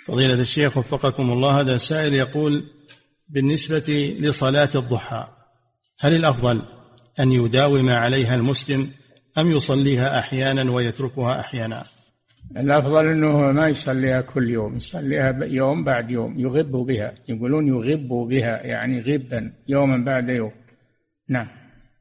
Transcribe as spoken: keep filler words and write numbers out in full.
فضيلة الشيخ وفقكم الله، هذا سائل يقول: بالنسبة لصلاة الضحى هل الأفضل أن يداوم عليها المسلم أم يصليها أحيانا ويتركها أحيانا؟ الأفضل أنه ما يصليها كل يوم، يصليها يوم بعد يوم، يغب بها، يقولون يغب بها يعني غبا يوما بعد يوم. نعم.